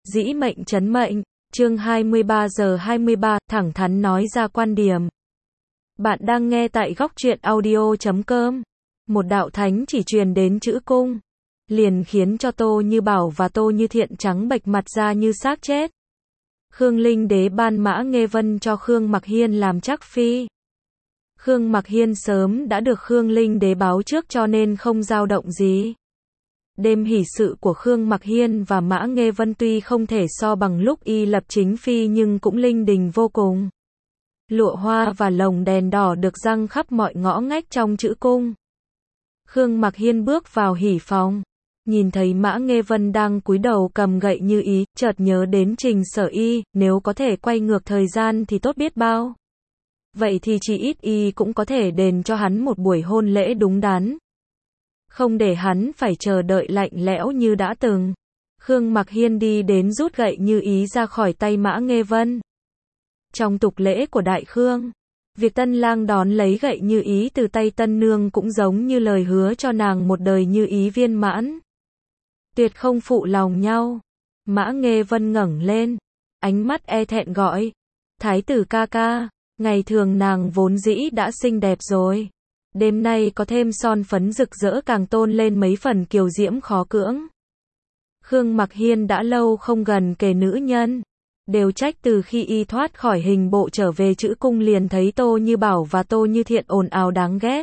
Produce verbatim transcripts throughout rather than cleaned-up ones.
Dĩ mệnh trấn mệnh, chương hai mươi ba giờ hai mươi ba, thẳng thắn nói ra quan điểm. Bạn đang nghe tại góc truyện audio chấm com. Một đạo thánh chỉ truyền đến chữ cung, liền khiến cho Tô Như Bảo và Tô Như Thiện trắng bệch mặt ra như xác chết. Khương Linh Đế ban Mã Nghê Vân cho Khương Mặc Hiên làm trắc phi. Khương Mặc Hiên sớm đã được Khương Linh Đế báo trước cho nên không dao động gì. Đêm hỷ sự của Khương Mặc Hiên và Mã Nghê Vân tuy không thể so bằng lúc y lập chính phi nhưng cũng linh đình vô cùng. Lụa hoa và lồng đèn đỏ được răng khắp mọi ngõ ngách trong chữ cung. Khương Mặc Hiên bước vào hỷ phòng, nhìn thấy Mã Nghê Vân đang cúi đầu cầm gậy như ý, chợt nhớ đến Trình Sở Y, nếu có thể quay ngược thời gian thì tốt biết bao. Vậy thì chỉ ít y cũng có thể đền cho hắn một buổi hôn lễ đúng đắn. Không để hắn phải chờ đợi lạnh lẽo như đã từng. Khương Mặc Hiên đi đến rút gậy như ý ra khỏi tay Mã Nghê Vân. Trong tục lễ của Đại Khương, việc tân lang đón lấy gậy như ý từ tay tân nương cũng giống như lời hứa cho nàng một đời như ý viên mãn. Tuyệt không phụ lòng nhau. Mã Nghê Vân ngẩng lên, ánh mắt e thẹn gọi: "Thái tử ca ca." Ngày thường nàng vốn dĩ đã xinh đẹp rồi, đêm nay có thêm son phấn rực rỡ càng tôn lên mấy phần kiều diễm khó cưỡng. Khương Mặc Hiên đã lâu không gần kề nữ nhân, đều trách từ khi y thoát khỏi hình bộ trở về chữ cung liền thấy Tô Như Bảo và Tô Như Thiện ồn ào đáng ghét.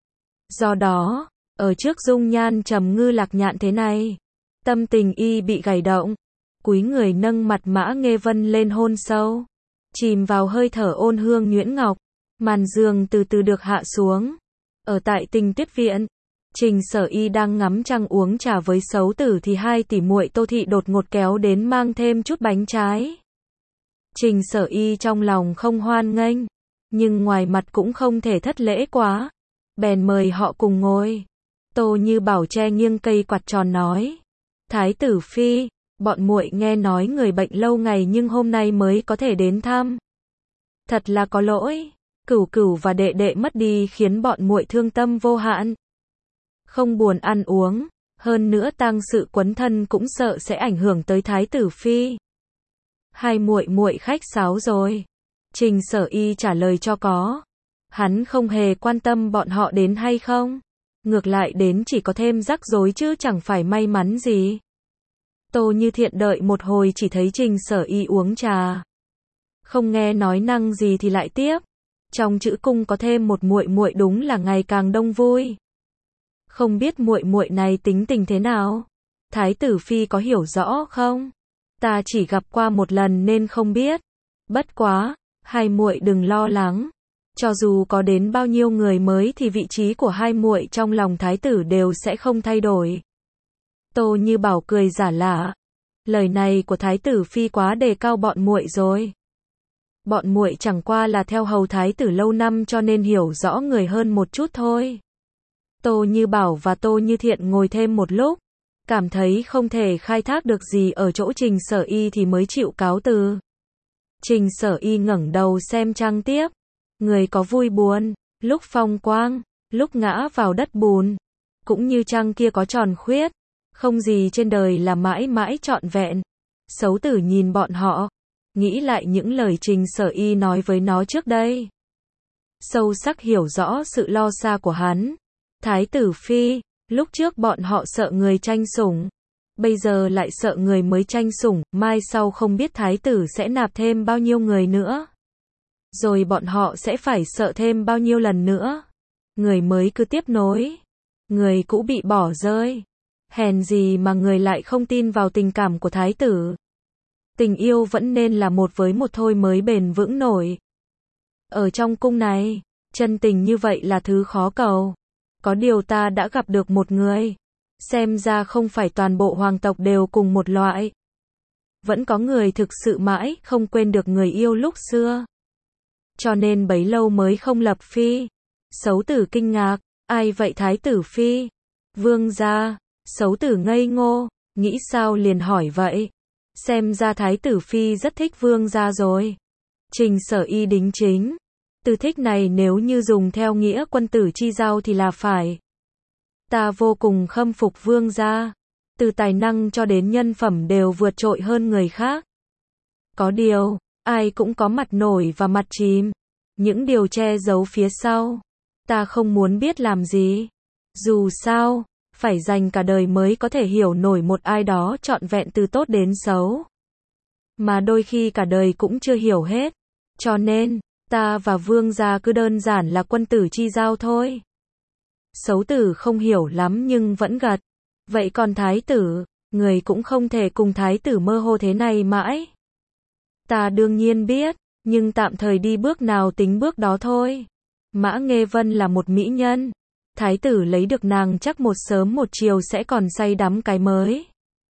Do đó, ở trước dung nhan trầm ngư lạc nhạn thế này, tâm tình y bị gảy động, cúi người nâng mặt Mã Nghê Vân lên hôn sâu, chìm vào hơi thở ôn hương nhuyễn ngọc. Màn giường từ từ được hạ xuống. Ở tại Tình Tuyết viện, Trình Sở Y đang ngắm trăng uống trà với Sấu Tử thì hai tỷ muội Tô Thị đột ngột kéo đến mang thêm chút bánh trái. Trình Sở Y trong lòng không hoan nghênh, nhưng ngoài mặt cũng không thể thất lễ quá, bèn mời họ cùng ngồi. Tô Như Bảo che nghiêng cây quạt tròn nói: "Thái tử phi, bọn muội nghe nói người bệnh lâu ngày nhưng hôm nay mới có thể đến thăm. Thật là có lỗi. Cửu Cửu và đệ đệ mất đi khiến bọn muội thương tâm vô hạn. Không buồn ăn uống, hơn nữa tang sự quấn thân cũng sợ sẽ ảnh hưởng tới thái tử phi." Hai muội muội khách sáo rồi. Trình Sở Y trả lời cho có. Hắn không hề quan tâm bọn họ đến hay không. Ngược lại đến chỉ có thêm rắc rối chứ chẳng phải may mắn gì. Tô Như Thiện đợi một hồi chỉ thấy Trình Sở Y uống trà, không nghe nói năng gì thì lại tiếp. Trong chữ cung có thêm một muội muội đúng là ngày càng đông vui. Không biết muội muội này tính tình thế nào? Thái tử phi có hiểu rõ không? Ta chỉ gặp qua một lần nên không biết. Bất quá, hai muội đừng lo lắng. Cho dù có đến bao nhiêu người mới thì vị trí của hai muội trong lòng thái tử đều sẽ không thay đổi. Tô Như Bảo cười giả lả. Lời này của thái tử phi quá đề cao bọn muội rồi. Bọn muội chẳng qua là theo hầu thái tử lâu năm cho nên hiểu rõ người hơn một chút thôi. Tô Như Bảo và Tô Như Thiện ngồi thêm một lúc, cảm thấy không thể khai thác được gì ở chỗ Trình Sở Y thì mới chịu cáo từ. Trình Sở Y ngẩng đầu xem trăng tiếp. Người có vui buồn, lúc phong quang, lúc ngã vào đất bùn. Cũng như trăng kia có tròn khuyết, không gì trên đời là mãi mãi trọn vẹn. Sấu Tử nhìn bọn họ, nghĩ lại những lời Trình Sở Y nói với nó trước đây. Sâu sắc hiểu rõ sự lo xa của hắn. Thái tử phi, lúc trước bọn họ sợ người tranh sủng, bây giờ lại sợ người mới tranh sủng, mai sau không biết thái tử sẽ nạp thêm bao nhiêu người nữa. Rồi bọn họ sẽ phải sợ thêm bao nhiêu lần nữa. Người mới cứ tiếp nối, người cũ bị bỏ rơi. Hèn gì mà người lại không tin vào tình cảm của thái tử. Tình yêu vẫn nên là một với một thôi mới bền vững nổi. Ở trong cung này, chân tình như vậy là thứ khó cầu. Có điều ta đã gặp được một người. Xem ra không phải toàn bộ hoàng tộc đều cùng một loại. Vẫn có người thực sự mãi không quên được người yêu lúc xưa. Cho nên bấy lâu mới không lập phi. Sấu Tử kinh ngạc. Ai vậy thái tử phi? Vương gia. Sấu Tử ngây ngô, nghĩ sao liền hỏi vậy. Xem ra thái tử phi rất thích vương gia rồi. Trình Sở Y đính chính. Từ thích này nếu như dùng theo nghĩa quân tử chi giao thì là phải. Ta vô cùng khâm phục vương gia. từ tài năng cho đến nhân phẩm đều vượt trội hơn người khác. Có điều, ai cũng có mặt nổi và mặt chìm. Những điều che giấu phía sau, ta không muốn biết làm gì. Dù sao, phải dành cả đời mới có thể hiểu nổi một ai đó trọn vẹn từ tốt đến xấu. Mà đôi khi cả đời cũng chưa hiểu hết. Cho nên, ta và vương gia cứ đơn giản là quân tử chi giao thôi. Xấu tử không hiểu lắm nhưng vẫn gật. Vậy còn thái tử, người cũng không thể cùng thái tử mơ hồ thế này mãi. Ta đương nhiên biết, nhưng tạm thời đi bước nào tính bước đó thôi. Mã Nghê Vân là một mỹ nhân. Thái tử lấy được nàng chắc một sớm một chiều sẽ còn say đắm cái mới.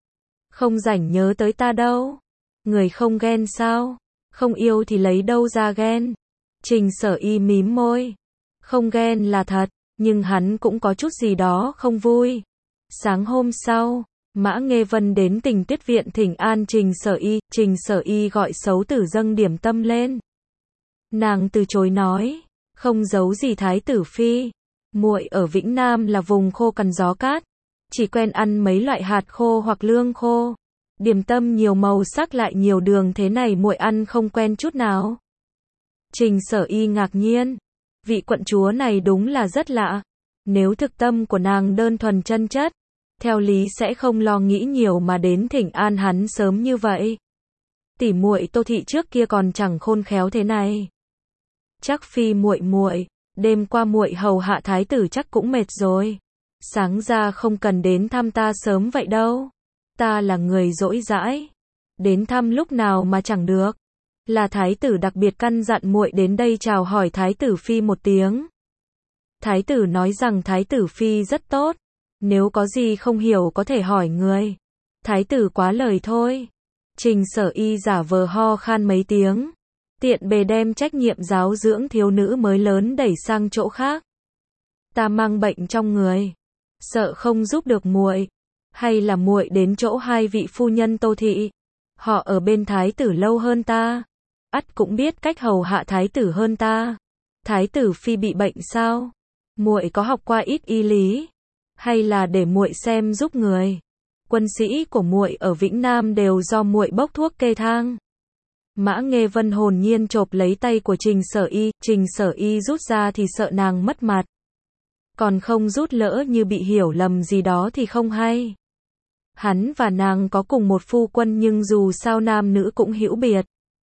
Không rảnh nhớ tới ta đâu. Người không ghen sao? Không yêu thì lấy đâu ra ghen? Trình Sở Y mím môi. Không ghen là thật, nhưng hắn cũng có chút gì đó không vui. Sáng hôm sau, Mã Nghê Vân đến Tình Tuyết viện thỉnh an Trình Sở Y, Trình Sở Y gọi xấu tử dâng điểm tâm lên. Nàng từ chối nói, không giấu gì thái tử phi, muội ở Vĩnh Nam là vùng khô cằn gió cát, chỉ quen ăn mấy loại hạt khô hoặc lương khô. Điểm tâm nhiều màu sắc lại nhiều đường thế này muội ăn không quen chút nào. Trình Sở Y ngạc nhiên, vị quận chúa này đúng là rất lạ. Nếu thực tâm của nàng đơn thuần chân chất, theo lý sẽ không lo nghĩ nhiều mà đến thỉnh an hắn sớm như vậy. Tỷ muội Tô thị trước kia còn chẳng khôn khéo thế này. Chắc phi muội muội, đêm qua muội hầu hạ thái tử chắc cũng mệt rồi. Sáng ra không cần đến thăm ta sớm vậy đâu. Ta là người dỗi dãi, đến thăm lúc nào mà chẳng được. Là thái tử đặc biệt căn dặn muội đến đây chào hỏi thái tử phi một tiếng. Thái tử nói rằng thái tử phi rất tốt, nếu có gì không hiểu có thể hỏi người. Thái tử quá lời thôi. Trình Sở Y giả vờ ho khan mấy tiếng, tiện bề đem trách nhiệm giáo dưỡng thiếu nữ mới lớn đẩy sang chỗ khác. Ta mang bệnh trong người, sợ không giúp được muội, hay là muội đến chỗ hai vị phu nhân Tô thị, họ ở bên thái tử lâu hơn ta, ắt cũng biết cách hầu hạ thái tử hơn ta. Thái tử phi bị bệnh sao? Muội có học qua ít y lý, hay là để muội xem giúp người? Quân sĩ của muội ở Vĩnh Nam đều do muội bốc thuốc kê thang. Mã Nghê Vân hồn nhiên chộp lấy tay của Trình Sở Y, Trình Sở Y rút ra thì sợ nàng mất mặt. Còn không rút lỡ như bị hiểu lầm gì đó thì không hay. Hắn và nàng có cùng một phu quân nhưng dù sao nam nữ cũng hữu biệt.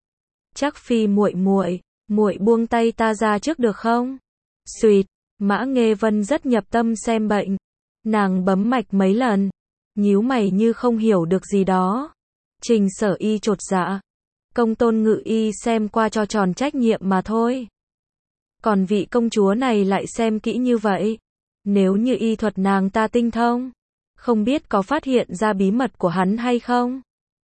Chắc phi muội muội, muội buông tay ta ra trước được không? Xuyệt, Mã Nghê Vân rất nhập tâm xem bệnh. Nàng bấm mạch mấy lần, nhíu mày như không hiểu được gì đó. Trình Sở Y chột dạ. Công tôn ngự y xem qua cho tròn trách nhiệm mà thôi. Còn vị công chúa này lại xem kỹ như vậy. Nếu như y thuật nàng ta tinh thông, không biết có phát hiện ra bí mật của hắn hay không?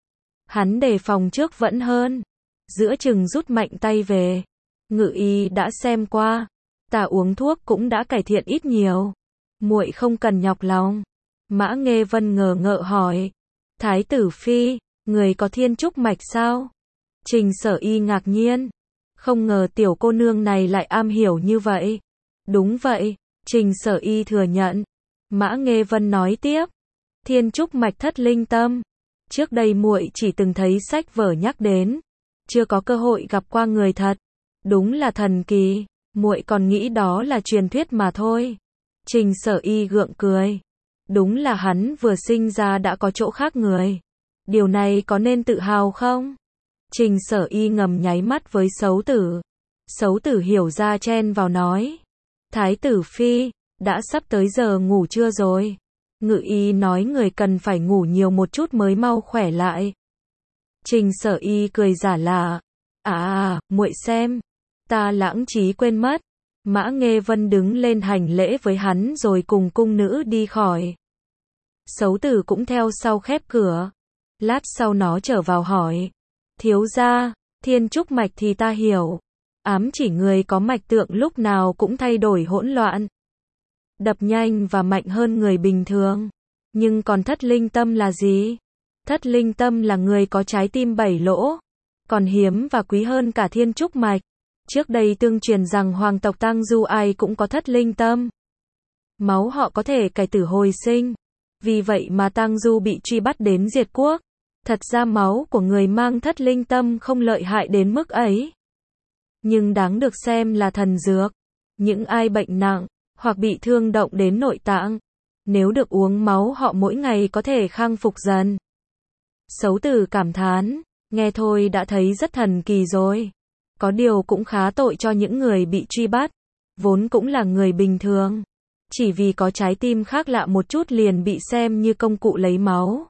Hắn đề phòng trước vẫn hơn. Giữa chừng rút mạnh tay về. Ngự y đã xem qua, ta uống thuốc cũng đã cải thiện ít nhiều. Muội không cần nhọc lòng. Mã Nghê Vân ngờ ngợ hỏi. Thái tử phi, người có thiên trúc mạch sao? Trình Sở Y ngạc nhiên. Không ngờ tiểu cô nương này lại am hiểu như vậy. Đúng vậy, Trình Sở Y thừa nhận. Mã Nghê Vân nói tiếp. Thiên trúc mạch thất linh tâm. Trước đây muội chỉ từng thấy sách vở nhắc đến, chưa có cơ hội gặp qua người thật. Đúng là thần kỳ, muội còn nghĩ đó là truyền thuyết mà thôi. Trình Sở Y gượng cười. Đúng là hắn vừa sinh ra đã có chỗ khác người. Điều này có nên tự hào không? Trình Sở Y ngầm nháy mắt với xấu tử. Xấu tử hiểu ra chen vào nói. Thái tử phi, đã sắp tới giờ ngủ trưa rồi. Ngự y nói người cần phải ngủ nhiều một chút mới mau khỏe lại. Trình Sở Y cười giả lạ. À à, muội xem. Ta lãng trí quên mất. Mã Nghê Vân đứng lên hành lễ với hắn rồi cùng cung nữ đi khỏi. Xấu tử cũng theo sau khép cửa. Lát sau nó trở vào hỏi. Thiếu gia, thiên trúc mạch thì ta hiểu. Ám chỉ người có mạch tượng lúc nào cũng thay đổi hỗn loạn. Đập nhanh và mạnh hơn người bình thường. Nhưng còn thất linh tâm là gì? Thất linh tâm là người có trái tim bảy lỗ. Còn hiếm và quý hơn cả thiên trúc mạch. Trước đây tương truyền rằng hoàng tộc Tang Du ai cũng có thất linh tâm. Máu họ có thể cải tử hồi sinh. Vì vậy mà Tang Du bị truy bắt đến diệt quốc. Thật ra máu của người mang thất linh tâm không lợi hại đến mức ấy. Nhưng đáng được xem là thần dược. Những ai bệnh nặng, hoặc bị thương động đến nội tạng, nếu được uống máu họ mỗi ngày có thể khang phục dần. Sấu Tử cảm thán, nghe thôi đã thấy rất thần kỳ rồi. Có điều cũng khá tội cho những người bị truy bắt, vốn cũng là người bình thường. Chỉ vì có trái tim khác lạ một chút liền bị xem như công cụ lấy máu.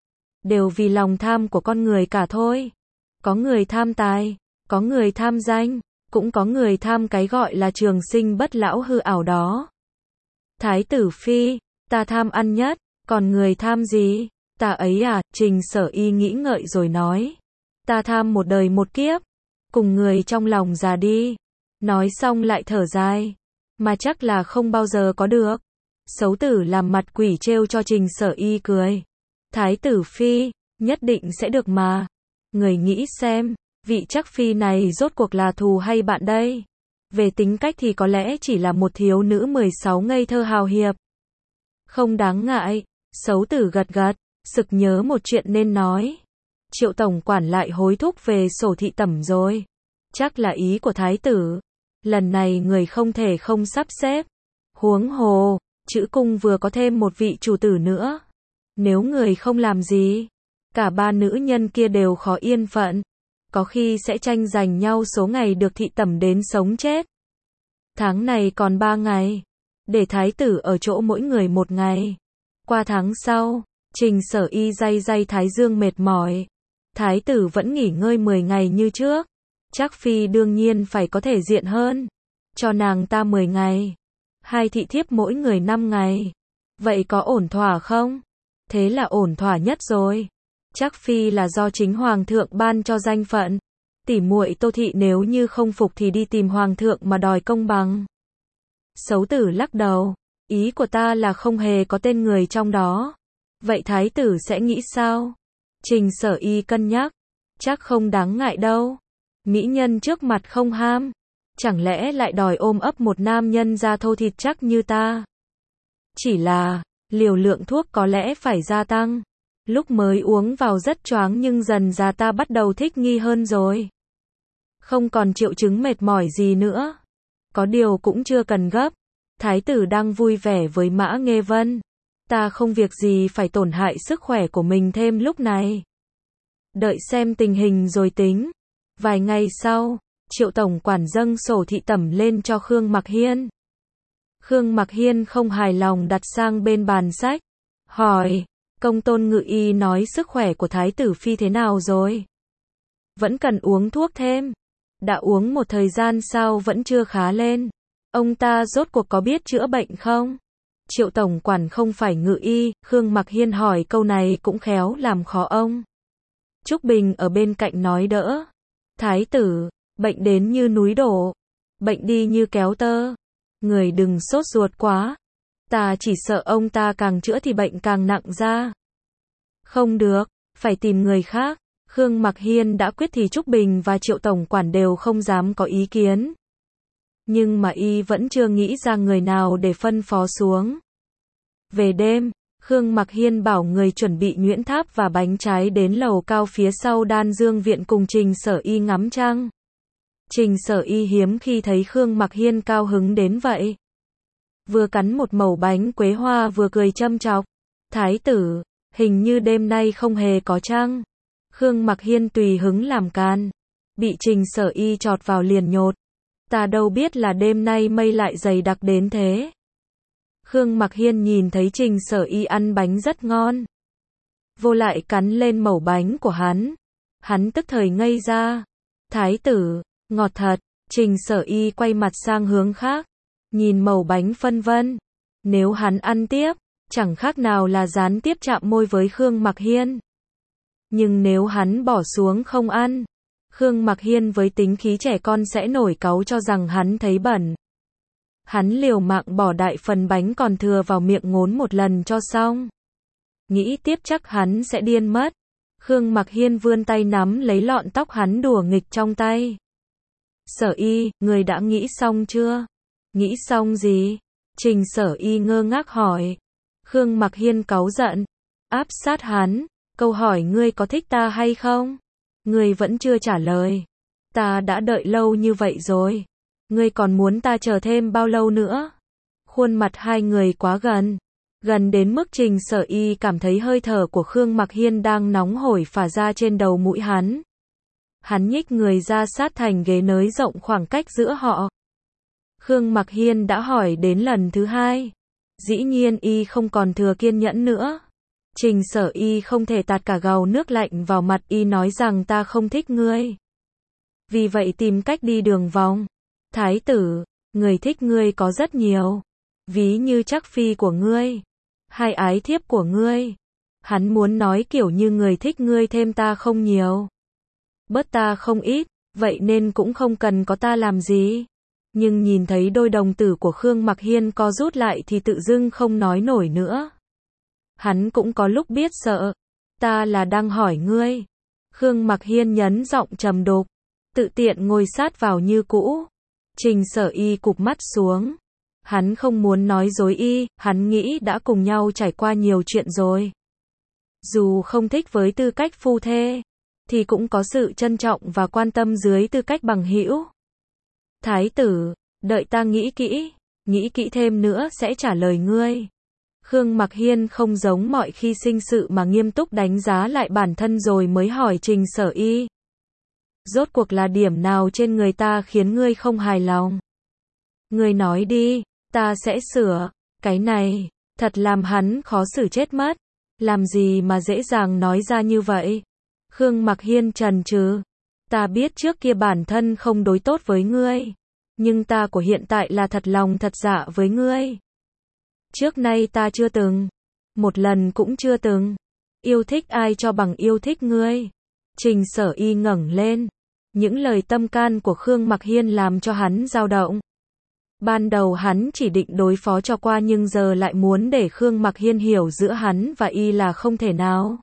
Đều vì lòng tham của con người cả thôi. Có người tham tài, có người tham danh, cũng có người tham cái gọi là trường sinh bất lão hư ảo đó. Thái tử phi, ta tham ăn nhất, còn người tham gì? Ta ấy à, Trình Sở Y nghĩ ngợi rồi nói. Ta tham một đời một kiếp, cùng người trong lòng già đi. Nói xong lại thở dài, mà chắc là không bao giờ có được. Sấu Tử làm mặt quỷ trêu cho Trình Sở Y cười. Thái tử phi, nhất định sẽ được mà. Người nghĩ xem, vị chắc phi này rốt cuộc là thù hay bạn đây? Về tính cách thì có lẽ chỉ là một thiếu nữ mười sáu ngây thơ hào hiệp. Không đáng ngại, Sấu Tử gật gật, sực nhớ một chuyện nên nói. Triệu tổng quản lại hối thúc về sổ thị tẩm rồi. Chắc là ý của thái tử. Lần này người không thể không sắp xếp. Huống hồ, chữ cung vừa có thêm một vị chủ tử nữa. Nếu người không làm gì, cả ba nữ nhân kia đều khó yên phận. Có khi sẽ tranh giành nhau số ngày được thị tẩm đến sống chết. Tháng này còn ba ngày. Để thái tử ở chỗ mỗi người một ngày. Qua tháng sau, Trình Sở Y day day thái dương mệt mỏi. Thái tử vẫn nghỉ ngơi mười ngày như trước. Trác phi đương nhiên phải có thể diện hơn. Cho nàng ta mười ngày. Hai thị thiếp mỗi người năm ngày. Vậy có ổn thỏa không? Thế là ổn thỏa nhất rồi. Trác phi là do chính hoàng thượng ban cho danh phận. Tỉ muội Tô thị nếu như không phục thì đi tìm hoàng thượng mà đòi công bằng. Sấu Tử lắc đầu, ý của ta là không hề có tên người trong đó. Vậy thái tử sẽ nghĩ sao? Trình Sở Y cân nhắc, chắc không đáng ngại đâu. Mỹ nhân trước mặt không ham, chẳng lẽ lại đòi ôm ấp một nam nhân da thô thịt chắc như ta? Chỉ là, liều lượng thuốc có lẽ phải gia tăng. Lúc mới uống vào rất choáng nhưng dần ra ta bắt đầu thích nghi hơn rồi. Không còn triệu chứng mệt mỏi gì nữa. Có điều cũng chưa cần gấp. Thái tử đang vui vẻ với Mã Nghê Vân. Ta không việc gì phải tổn hại sức khỏe của mình thêm lúc này. Đợi xem tình hình rồi tính. Vài ngày sau, Triệu tổng quản dâng sổ thị tẩm lên cho Khương Mặc Hiên. Khương Mặc Hiên không hài lòng đặt sang bên bàn sách. Hỏi, công tôn ngự y nói sức khỏe của thái tử phi thế nào rồi? Vẫn cần uống thuốc thêm. Đã uống một thời gian sao vẫn chưa khá lên. Ông ta rốt cuộc có biết chữa bệnh không? Triệu tổng quản không phải ngự y, Khương Mặc Hiên hỏi câu này cũng khéo làm khó ông. Trúc Bình ở bên cạnh nói đỡ. Thái tử, bệnh đến như núi đổ. Bệnh đi như kéo tơ. Người đừng sốt ruột quá. Ta chỉ sợ ông ta càng chữa thì bệnh càng nặng ra. Không được, phải tìm người khác. Khương Mặc Hiên đã quyết thì Trúc Bình và Triệu tổng quản đều không dám có ý kiến. Nhưng mà y vẫn chưa nghĩ ra người nào để phân phó xuống. Về đêm, Khương Mặc Hiên bảo người chuẩn bị nhuyễn tháp và bánh trái đến lầu cao phía sau Đan Dương viện cùng Trình Sở Y ngắm trăng. Trình Sở Y hiếm khi thấy Khương Mặc Hiên cao hứng đến vậy. Vừa cắn một mẩu bánh quế hoa vừa cười châm chọc. Thái tử, hình như đêm nay không hề có trăng. Khương Mặc Hiên tùy hứng làm can. Bị Trình Sở Y chọt vào liền nhột. Ta đâu biết là đêm nay mây lại dày đặc đến thế. Khương Mặc Hiên nhìn thấy Trình Sở Y ăn bánh rất ngon. Vô lại cắn lên mẩu bánh của hắn. Hắn tức thời ngây ra. Thái tử, ngọt thật. Trình Sở Y quay mặt sang hướng khác. Nhìn mẩu bánh phân vân. Nếu hắn ăn tiếp, chẳng khác nào là gián tiếp chạm môi với Khương Mặc Hiên. Nhưng nếu hắn bỏ xuống không ăn, Khương Mặc Hiên với tính khí trẻ con sẽ nổi cáu cho rằng hắn thấy bẩn. Hắn liều mạng bỏ đại phần bánh còn thừa vào miệng ngốn một lần cho xong. Nghĩ tiếp chắc hắn sẽ điên mất. Khương Mặc Hiên vươn tay nắm lấy lọn tóc hắn đùa nghịch trong tay. Sở Y, người đã nghĩ xong chưa? Nghĩ xong gì? Trình Sở Y ngơ ngác hỏi. Khương Mặc Hiên cáu giận, áp sát hắn, câu hỏi ngươi có thích ta hay không? Ngươi vẫn chưa trả lời. Ta đã đợi lâu như vậy rồi. Ngươi còn muốn ta chờ thêm bao lâu nữa? Khuôn mặt hai người quá gần. Gần đến mức Trình Sở Y cảm thấy hơi thở của Khương Mặc Hiên đang nóng hổi phả ra trên đầu mũi hắn. Hắn nhích người ra sát thành ghế nới rộng khoảng cách giữa họ. Khương Mặc Hiên đã hỏi đến lần thứ hai. Dĩ nhiên y không còn thừa kiên nhẫn nữa. Trình Sở Y không thể tạt cả gầu nước lạnh vào mặt y, nói rằng ta không thích ngươi. Vì vậy tìm cách đi đường vòng. Thái tử, người thích ngươi có rất nhiều. Ví như Trắc Phi của ngươi, hay ái thiếp của ngươi. Hắn muốn nói kiểu như người thích ngươi thêm ta không nhiều, bớt ta không ít, vậy nên cũng không cần có ta làm gì. Nhưng nhìn thấy đôi đồng tử của Khương Mặc Hiên co rút lại thì tự dưng không nói nổi nữa. Hắn cũng có lúc biết sợ. Ta là đang hỏi ngươi. Khương Mặc Hiên nhấn giọng trầm đục, tự tiện ngồi sát vào như cũ. Trình Sở Y cụp mắt xuống. Hắn không muốn nói dối y, hắn nghĩ đã cùng nhau trải qua nhiều chuyện rồi. Dù không thích với tư cách phu thê, thì cũng có sự trân trọng và quan tâm dưới tư cách bằng hữu. Thái tử, đợi ta nghĩ kỹ, nghĩ kỹ thêm nữa sẽ trả lời ngươi. Khương Mặc Hiên không giống mọi khi sinh sự mà nghiêm túc đánh giá lại bản thân rồi mới hỏi Trình Sở Y. Rốt cuộc là điểm nào trên người ta khiến ngươi không hài lòng? Ngươi nói đi, ta sẽ sửa. Cái này, thật làm hắn khó xử chết mất. Làm gì mà dễ dàng nói ra như vậy? Khương Mặc Hiên chần chừ. Ta biết trước kia bản thân không đối tốt với ngươi. Nhưng ta của hiện tại là thật lòng thật dạ với ngươi. Trước nay ta chưa từng, một lần cũng chưa từng, yêu thích ai cho bằng yêu thích ngươi. Trình Sở Y ngẩng lên. Những lời tâm can của Khương Mặc Hiên làm cho hắn dao động. Ban đầu hắn chỉ định đối phó cho qua nhưng giờ lại muốn để Khương Mặc Hiên hiểu giữa hắn và y là không thể nào.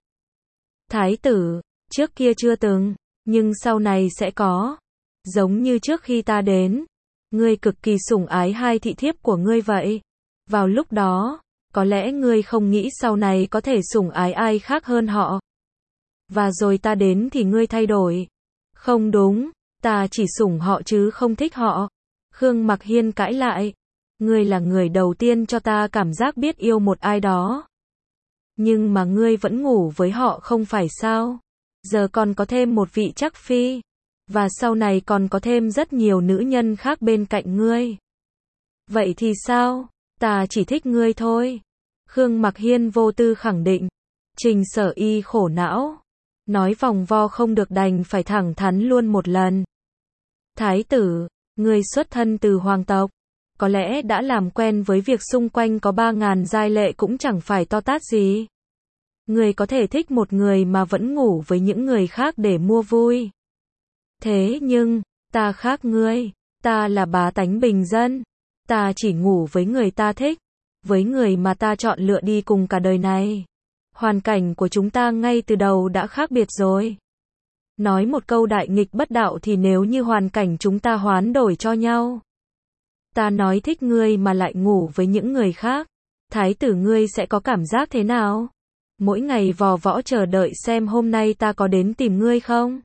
Thái tử, trước kia chưa từng, nhưng sau này sẽ có. Giống như trước khi ta đến, ngươi cực kỳ sủng ái hai thị thiếp của ngươi vậy. Vào lúc đó, có lẽ ngươi không nghĩ sau này có thể sủng ái ai khác hơn họ. Và rồi ta đến thì ngươi thay đổi. Không đúng, ta chỉ sủng họ chứ không thích họ. Khương Mặc Hiên cãi lại. Ngươi là người đầu tiên cho ta cảm giác biết yêu một ai đó. Nhưng mà ngươi vẫn ngủ với họ không phải sao? Giờ còn có thêm một vị Trắc Phi. Và sau này còn có thêm rất nhiều nữ nhân khác bên cạnh ngươi. Vậy thì sao? Ta chỉ thích ngươi thôi. Khương Mặc Hiên vô tư khẳng định. Trình Sở Y khổ não. Nói vòng vo không được đành phải thẳng thắn luôn một lần. Thái tử, ngươi xuất thân từ hoàng tộc. Có lẽ đã làm quen với việc xung quanh có ba ngàn giai lệ cũng chẳng phải to tát gì. Ngươi có thể thích một người mà vẫn ngủ với những người khác để mua vui. Thế nhưng, ta khác ngươi. Ta là bá tánh bình dân. Ta chỉ ngủ với người ta thích. Với người mà ta chọn lựa đi cùng cả đời này. Hoàn cảnh của chúng ta ngay từ đầu đã khác biệt rồi. Nói một câu đại nghịch bất đạo thì nếu như hoàn cảnh chúng ta hoán đổi cho nhau. Ta nói thích ngươi mà lại ngủ với những người khác. Thái tử ngươi sẽ có cảm giác thế nào? Mỗi ngày vò võ chờ đợi xem hôm nay ta có đến tìm ngươi không?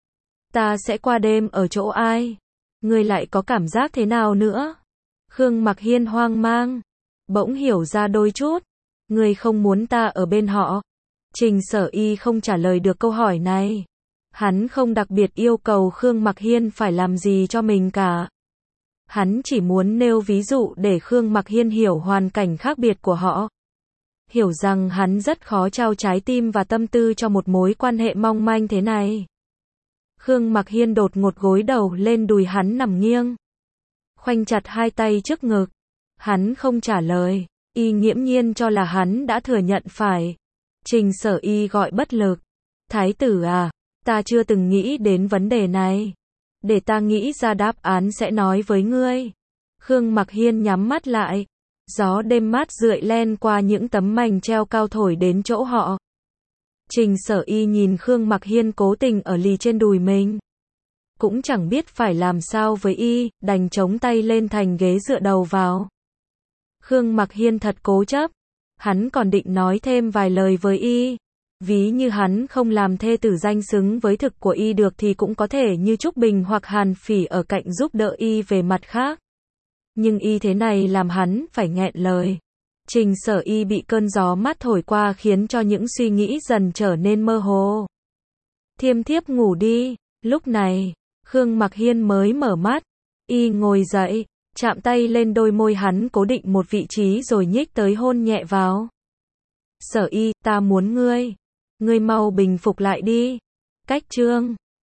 Ta sẽ qua đêm ở chỗ ai? Ngươi lại có cảm giác thế nào nữa? Khương Mặc Hiên hoang mang. Bỗng hiểu ra đôi chút. Ngươi không muốn ta ở bên họ. Trình Sở Y không trả lời được câu hỏi này. Hắn không đặc biệt yêu cầu Khương Mặc Hiên phải làm gì cho mình cả. Hắn chỉ muốn nêu ví dụ để Khương Mặc Hiên hiểu hoàn cảnh khác biệt của họ. Hiểu rằng hắn rất khó trao trái tim và tâm tư cho một mối quan hệ mong manh thế này. Khương Mặc Hiên đột ngột gối đầu lên đùi hắn nằm nghiêng. Khoanh chặt hai tay trước ngực. Hắn không trả lời. Y nghiễm nhiên cho là hắn đã thừa nhận phải. Trình Sở Y gọi bất lực. Thái tử à, ta chưa từng nghĩ đến vấn đề này. Để ta nghĩ ra đáp án sẽ nói với ngươi. Khương Mặc Hiên nhắm mắt lại. Gió đêm mát rượi len qua những tấm mành treo cao thổi đến chỗ họ. Trình Sở Y nhìn Khương Mặc Hiên cố tình ở lì trên đùi mình. Cũng chẳng biết phải làm sao với y, đành chống tay lên thành ghế dựa đầu vào. Khương Mặc Hiên thật cố chấp. Hắn còn định nói thêm vài lời với y. Ví như hắn không làm thê tử danh xứng với thực của y được thì cũng có thể như Trúc Bình hoặc Hàn Phỉ ở cạnh giúp đỡ y về mặt khác. Nhưng y thế này làm hắn phải nghẹn lời. Trình Sở Y bị cơn gió mát thổi qua khiến cho những suy nghĩ dần trở nên mơ hồ. Thiêm thiếp ngủ đi. Lúc này, Khương Mặc Hiên mới mở mắt. Y ngồi dậy, chạm tay lên đôi môi hắn cố định một vị trí rồi nhích tới hôn nhẹ vào. Sở Y, ta muốn ngươi. Ngươi mau bình phục lại đi. Cách chương